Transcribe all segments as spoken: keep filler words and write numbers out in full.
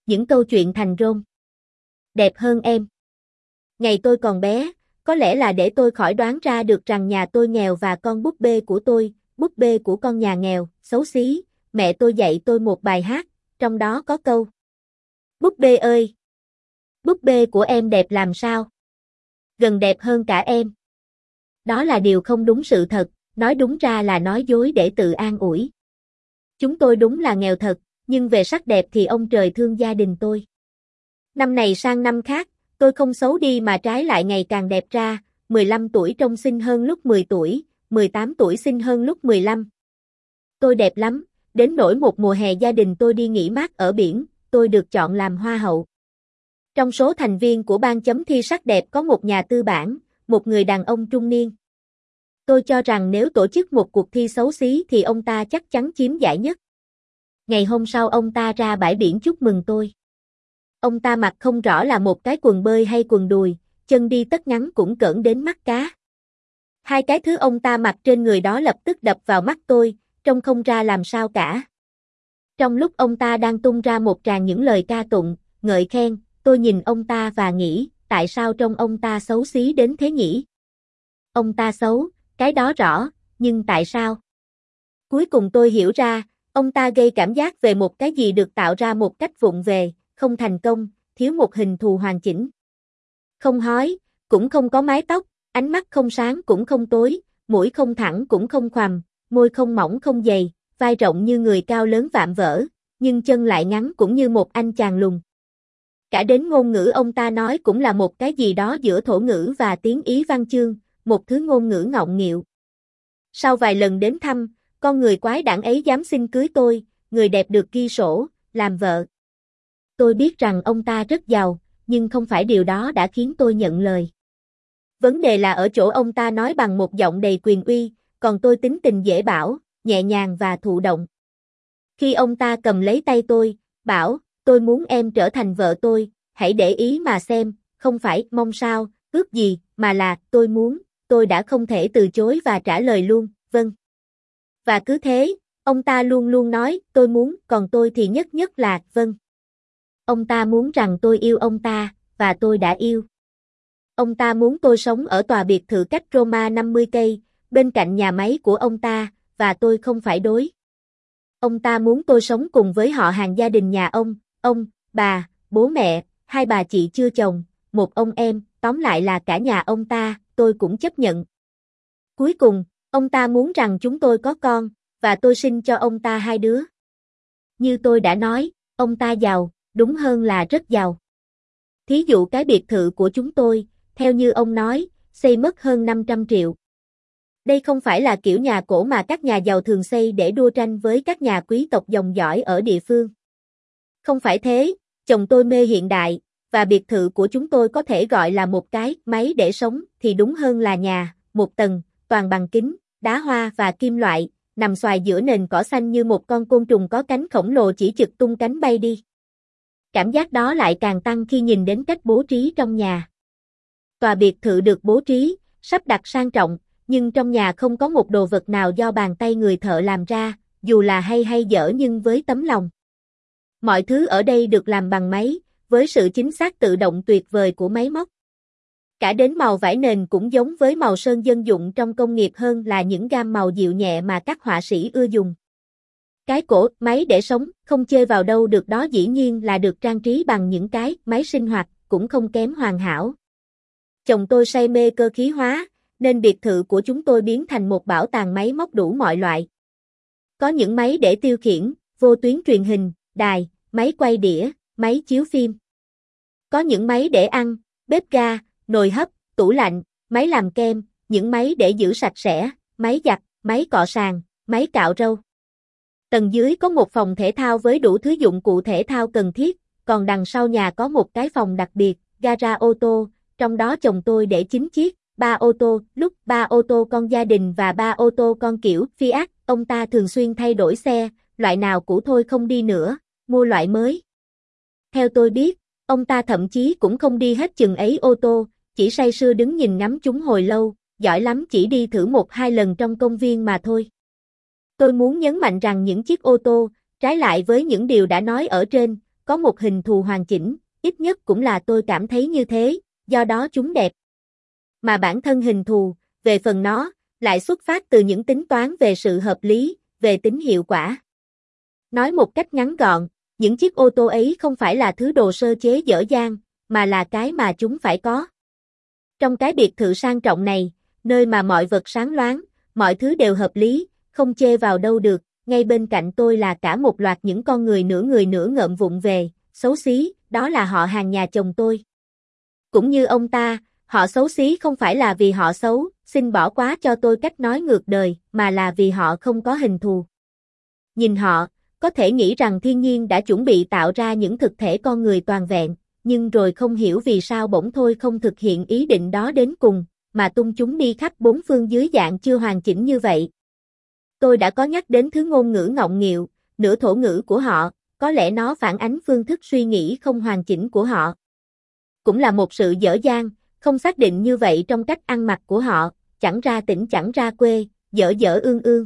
những câu chuyện thành rôm. Đẹp hơn em. Ngày tôi còn bé, có lẽ là để tôi khỏi đoán ra được rằng nhà tôi nghèo và con búp bê của tôi, búp bê của con nhà nghèo, xấu xí, mẹ tôi dạy tôi một bài hát, trong đó có câu: búp bê ơi! Búp bê của em đẹp làm sao? Gần đẹp hơn cả em. Đó là điều không đúng sự thật, nói đúng ra là nói dối để tự an ủi. Chúng tôi đúng là nghèo thật, nhưng về sắc đẹp thì ông trời thương gia đình tôi. Năm này sang năm khác, tôi không xấu đi mà trái lại ngày càng đẹp ra, mười lăm tuổi trông xinh hơn lúc mười tuổi, mười tám tuổi xinh hơn lúc mười lăm. Tôi đẹp lắm, đến nỗi một mùa hè gia đình tôi đi nghỉ mát ở biển, tôi được chọn làm hoa hậu. Trong số thành viên của ban chấm thi sắc đẹp có một nhà tư bản, một người đàn ông trung niên. Tôi cho rằng nếu tổ chức một cuộc thi xấu xí thì ông ta chắc chắn chiếm giải nhất. Ngày hôm sau ông ta ra bãi biển chúc mừng tôi. Ông ta mặc không rõ là một cái quần bơi hay quần đùi, chân đi tất ngắn cũng cỡn đến mắt cá. Hai cái thứ ông ta mặc trên người đó lập tức đập vào mắt tôi, trông không ra làm sao cả. Trong lúc ông ta đang tung ra một tràng những lời ca tụng, ngợi khen, tôi nhìn ông ta và nghĩ, tại sao trông ông ta xấu xí đến thế nhỉ? Ông ta xấu, cái đó rõ, nhưng tại sao? Cuối cùng tôi hiểu ra, ông ta gây cảm giác về một cái gì được tạo ra một cách vụng về, không thành công, thiếu một hình thù hoàn chỉnh. Không hói, cũng không có mái tóc, ánh mắt không sáng cũng không tối, mũi không thẳng cũng không khoằm, môi không mỏng không dày, vai rộng như người cao lớn vạm vỡ, nhưng chân lại ngắn cũng như một anh chàng lùn. Cả đến ngôn ngữ ông ta nói cũng là một cái gì đó giữa thổ ngữ và tiếng Ý văn chương, một thứ ngôn ngữ ngọng nghịu. Sau vài lần đến thăm, con người quái đản ấy dám xin cưới tôi, người đẹp được ghi sổ, làm vợ. Tôi biết rằng ông ta rất giàu, nhưng không phải điều đó đã khiến tôi nhận lời. Vấn đề là ở chỗ ông ta nói bằng một giọng đầy quyền uy, còn tôi tính tình dễ bảo, nhẹ nhàng và thụ động. Khi ông ta cầm lấy tay tôi, bảo, tôi muốn em trở thành vợ tôi, hãy để ý mà xem, không phải mong sao, ước gì, mà là tôi muốn, tôi đã không thể từ chối và trả lời luôn, vâng. Và cứ thế, ông ta luôn luôn nói, tôi muốn, còn tôi thì nhất nhất là, vâng. Ông ta muốn rằng tôi yêu ông ta, và tôi đã yêu. Ông ta muốn tôi sống ở tòa biệt thự cách Roma năm mươi cây, bên cạnh nhà máy của ông ta, và tôi không phải đối. Ông ta muốn tôi sống cùng với họ hàng gia đình nhà ông, ông, bà, bố mẹ, hai bà chị chưa chồng, một ông em, tóm lại là cả nhà ông ta, tôi cũng chấp nhận. Cuối cùng, ông ta muốn rằng chúng tôi có con, và tôi sinh cho ông ta hai đứa. Như tôi đã nói, ông ta giàu, đúng hơn là rất giàu. Thí dụ cái biệt thự của chúng tôi, theo như ông nói, xây mất hơn năm trăm triệu. Đây không phải là kiểu nhà cổ mà các nhà giàu thường xây để đua tranh với các nhà quý tộc dòng dõi ở địa phương. Không phải thế, chồng tôi mê hiện đại, và biệt thự của chúng tôi có thể gọi là một cái máy để sống thì đúng hơn là nhà, một tầng, toàn bằng kính, đá hoa và kim loại, nằm xoài giữa nền cỏ xanh như một con côn trùng có cánh khổng lồ chỉ chực tung cánh bay đi. Cảm giác đó lại càng tăng khi nhìn đến cách bố trí trong nhà. Tòa biệt thự được bố trí, sắp đặt sang trọng, nhưng trong nhà không có một đồ vật nào do bàn tay người thợ làm ra, dù là hay hay dở nhưng với tấm lòng. Mọi thứ ở đây được làm bằng máy, với sự chính xác tự động tuyệt vời của máy móc. Cả đến màu vải nền cũng giống với màu sơn dân dụng trong công nghiệp hơn là những gam màu dịu nhẹ mà các họa sĩ ưa dùng. Cái cổ máy để sống không chê vào đâu được đó dĩ nhiên là được trang trí bằng những cái máy sinh hoạt cũng không kém hoàn hảo. Chồng tôi say mê cơ khí hóa, nên biệt thự của chúng tôi biến thành một bảo tàng máy móc đủ mọi loại. Có những máy để tiêu khiển, vô tuyến truyền hình, đài, máy quay đĩa, máy chiếu phim. Có những máy để ăn, bếp ga, nồi hấp, tủ lạnh, máy làm kem, những máy để giữ sạch sẽ, máy giặt, máy cọ sàn, máy cạo râu. Tầng dưới có một phòng thể thao với đủ thứ dụng cụ thể thao cần thiết, còn đằng sau nhà có một cái phòng đặc biệt, gara ô tô, trong đó chồng tôi để chín chiếc, ba ô tô, lúc ba ô tô con gia đình và ba ô tô con kiểu Fiat, ông ta thường xuyên thay đổi xe, loại nào cũ thôi không đi nữa, mua loại mới. Theo tôi biết, ông ta thậm chí cũng không đi hết chừng ấy ô tô, chỉ say sưa đứng nhìn ngắm chúng hồi lâu, giỏi lắm chỉ đi thử một hai lần trong công viên mà thôi. Tôi muốn nhấn mạnh rằng những chiếc ô tô, trái lại với những điều đã nói ở trên, có một hình thù hoàn chỉnh, ít nhất cũng là tôi cảm thấy như thế, do đó chúng đẹp. Mà bản thân hình thù, về phần nó, lại xuất phát từ những tính toán về sự hợp lý, về tính hiệu quả. Nói một cách ngắn gọn, những chiếc ô tô ấy không phải là thứ đồ sơ chế dở dang, mà là cái mà chúng phải có. Trong cái biệt thự sang trọng này, nơi mà mọi vật sáng loáng, mọi thứ đều hợp lý, không chê vào đâu được, ngay bên cạnh tôi là cả một loạt những con người nửa người nửa ngợm vụng về, xấu xí, đó là họ hàng nhà chồng tôi. Cũng như ông ta, họ xấu xí không phải là vì họ xấu, xin bỏ quá cho tôi cách nói ngược đời, mà là vì họ không có hình thù. Nhìn họ, có thể nghĩ rằng thiên nhiên đã chuẩn bị tạo ra những thực thể con người toàn vẹn, nhưng rồi không hiểu vì sao bỗng thôi không thực hiện ý định đó đến cùng, mà tung chúng đi khắp bốn phương dưới dạng chưa hoàn chỉnh như vậy. Tôi đã có nhắc đến thứ ngôn ngữ ngọng nghịu, nửa thổ ngữ của họ, có lẽ nó phản ánh phương thức suy nghĩ không hoàn chỉnh của họ. Cũng là một sự dở dang, không xác định như vậy trong cách ăn mặc của họ, chẳng ra tỉnh chẳng ra quê, dở dở ương ương.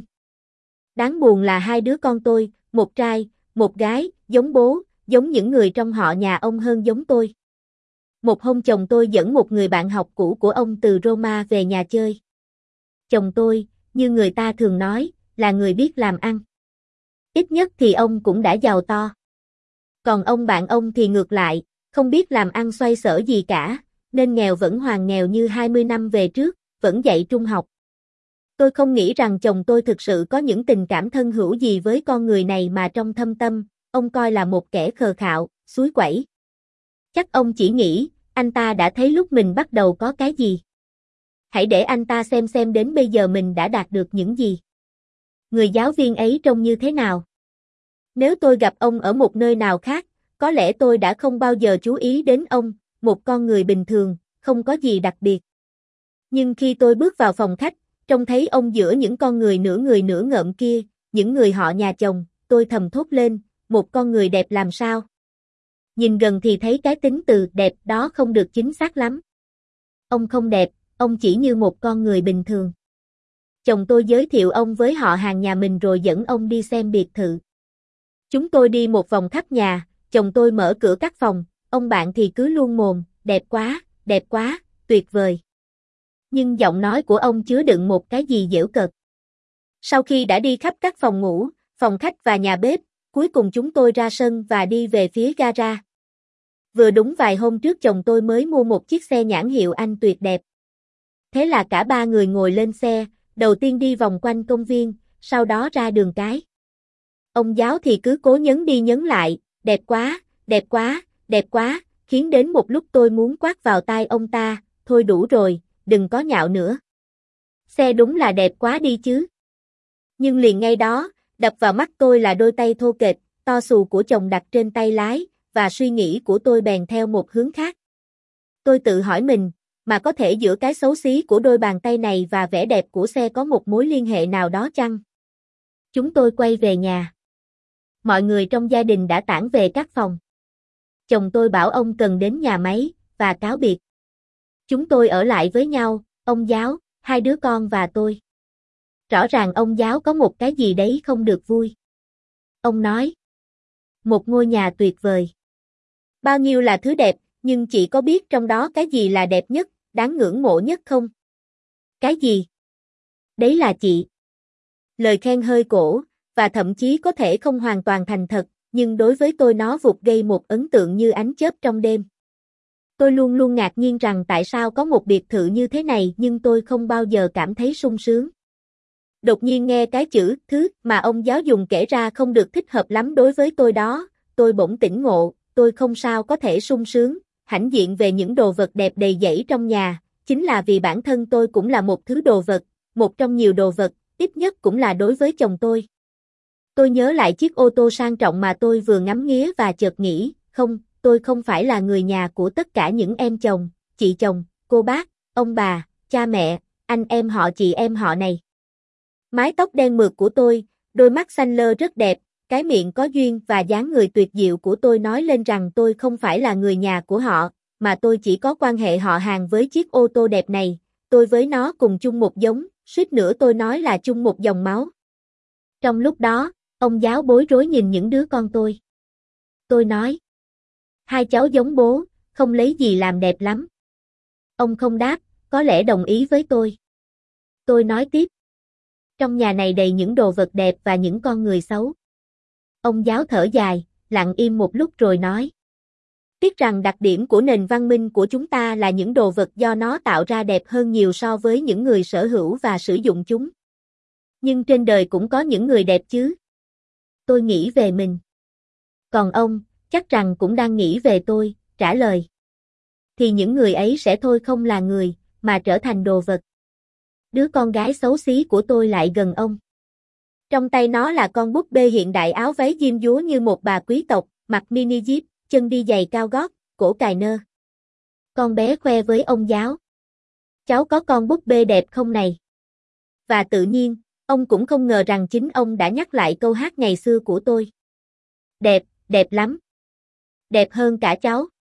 Đáng buồn là hai đứa con tôi, một trai, một gái, giống bố, giống những người trong họ nhà ông hơn giống tôi. Một hôm chồng tôi dẫn một người bạn học cũ của ông từ Roma về nhà chơi. Chồng tôi, như người ta thường nói, là người biết làm ăn. Ít nhất thì ông cũng đã giàu to. Còn ông bạn ông thì ngược lại, không biết làm ăn xoay sở gì cả, nên nghèo vẫn hoàn nghèo như hai mươi năm về trước, vẫn dạy trung học. Tôi không nghĩ rằng chồng tôi thực sự có những tình cảm thân hữu gì với con người này mà trong thâm tâm, ông coi là một kẻ khờ khạo, suối quẩy. Chắc ông chỉ nghĩ, anh ta đã thấy lúc mình bắt đầu có cái gì. Hãy để anh ta xem xem đến bây giờ mình đã đạt được những gì. Người giáo viên ấy trông như thế nào? Nếu tôi gặp ông ở một nơi nào khác, có lẽ tôi đã không bao giờ chú ý đến ông, một con người bình thường, không có gì đặc biệt. Nhưng khi tôi bước vào phòng khách, trông thấy ông giữa những con người nửa người nửa ngợm kia, những người họ nhà chồng, tôi thầm thốt lên, một con người đẹp làm sao? Nhìn gần thì thấy cái tính từ đẹp đó không được chính xác lắm. Ông không đẹp, ông chỉ như một con người bình thường. Chồng tôi giới thiệu ông với họ hàng nhà mình rồi dẫn ông đi xem biệt thự. Chúng tôi đi một vòng khắp nhà, chồng tôi mở cửa các phòng, ông bạn thì cứ luôn mồm, đẹp quá, đẹp quá, tuyệt vời. Nhưng giọng nói của ông chứa đựng một cái gì giễu cợt. Sau khi đã đi khắp các phòng ngủ, phòng khách và nhà bếp, cuối cùng chúng tôi ra sân và đi về phía gara. Vừa đúng vài hôm trước chồng tôi mới mua một chiếc xe nhãn hiệu Anh tuyệt đẹp. Thế là cả ba người ngồi lên xe, đầu tiên đi vòng quanh công viên, sau đó ra đường cái. Ông giáo thì cứ cố nhấn đi nhấn lại, đẹp quá, đẹp quá, đẹp quá, khiến đến một lúc tôi muốn quát vào tai ông ta, thôi đủ rồi, đừng có nhạo nữa. Xe đúng là đẹp quá đi chứ. Nhưng liền ngay đó, đập vào mắt tôi là đôi tay thô kệch, to xù của chồng đặt trên tay lái, và suy nghĩ của tôi bèn theo một hướng khác. Tôi tự hỏi mình, mà có thể giữa cái xấu xí của đôi bàn tay này và vẻ đẹp của xe có một mối liên hệ nào đó chăng? Chúng tôi quay về nhà. Mọi người trong gia đình đã tản về các phòng. Chồng tôi bảo ông cần đến nhà máy, và cáo biệt. Chúng tôi ở lại với nhau, ông giáo, hai đứa con và tôi. Rõ ràng ông giáo có một cái gì đấy không được vui. Ông nói, một ngôi nhà tuyệt vời. Bao nhiêu là thứ đẹp, nhưng chị có biết trong đó cái gì là đẹp nhất, đáng ngưỡng mộ nhất không? Cái gì? Đấy là chị. Lời khen hơi cổ, và thậm chí có thể không hoàn toàn thành thật, nhưng đối với tôi nó vụt gây một ấn tượng như ánh chớp trong đêm. Tôi luôn luôn ngạc nhiên rằng tại sao có một biệt thự như thế này nhưng tôi không bao giờ cảm thấy sung sướng. Đột nhiên nghe cái chữ thứ mà ông giáo dùng kể ra không được thích hợp lắm đối với tôi đó, tôi bỗng tỉnh ngộ, tôi không sao có thể sung sướng, hãnh diện về những đồ vật đẹp đầy dẫy trong nhà, chính là vì bản thân tôi cũng là một thứ đồ vật, một trong nhiều đồ vật, ít nhất cũng là đối với chồng tôi. Tôi nhớ lại chiếc ô tô sang trọng mà tôi vừa ngắm nghía và chợt nghĩ, không, tôi không phải là người nhà của tất cả những em chồng, chị chồng, cô bác, ông bà, cha mẹ, anh em họ chị em họ này. Mái tóc đen mượt của tôi, đôi mắt xanh lơ rất đẹp, cái miệng có duyên và dáng người tuyệt diệu của tôi nói lên rằng tôi không phải là người nhà của họ, mà tôi chỉ có quan hệ họ hàng với chiếc ô tô đẹp này, tôi với nó cùng chung một giống, suýt nữa tôi nói là chung một dòng máu. Trong lúc đó, ông giáo bối rối nhìn những đứa con tôi. Tôi nói, Hai cháu giống bố, không lấy gì làm đẹp lắm. Ông không đáp, có lẽ đồng ý với tôi. Tôi nói tiếp. Trong nhà này đầy những đồ vật đẹp và những con người xấu. Ông giáo thở dài, lặng im một lúc rồi nói. Tiếc rằng đặc điểm của nền văn minh của chúng ta là những đồ vật do nó tạo ra đẹp hơn nhiều so với những người sở hữu và sử dụng chúng. Nhưng trên đời cũng có những người đẹp chứ. Tôi nghĩ về mình. Còn ông, chắc rằng cũng đang nghĩ về tôi, trả lời. Thì những người ấy sẽ thôi không là người, mà trở thành đồ vật. Đứa con gái xấu xí của tôi lại gần ông. Trong tay nó là con búp bê hiện đại áo váy diêm dúa như một bà quý tộc, mặc mini jeep, chân đi giày cao gót, cổ cài nơ. Con bé khoe với ông giáo. Cháu có con búp bê đẹp không này? Và tự nhiên, ông cũng không ngờ rằng chính ông đã nhắc lại câu hát ngày xưa của tôi. Đẹp, đẹp lắm. Đẹp hơn cả cháu.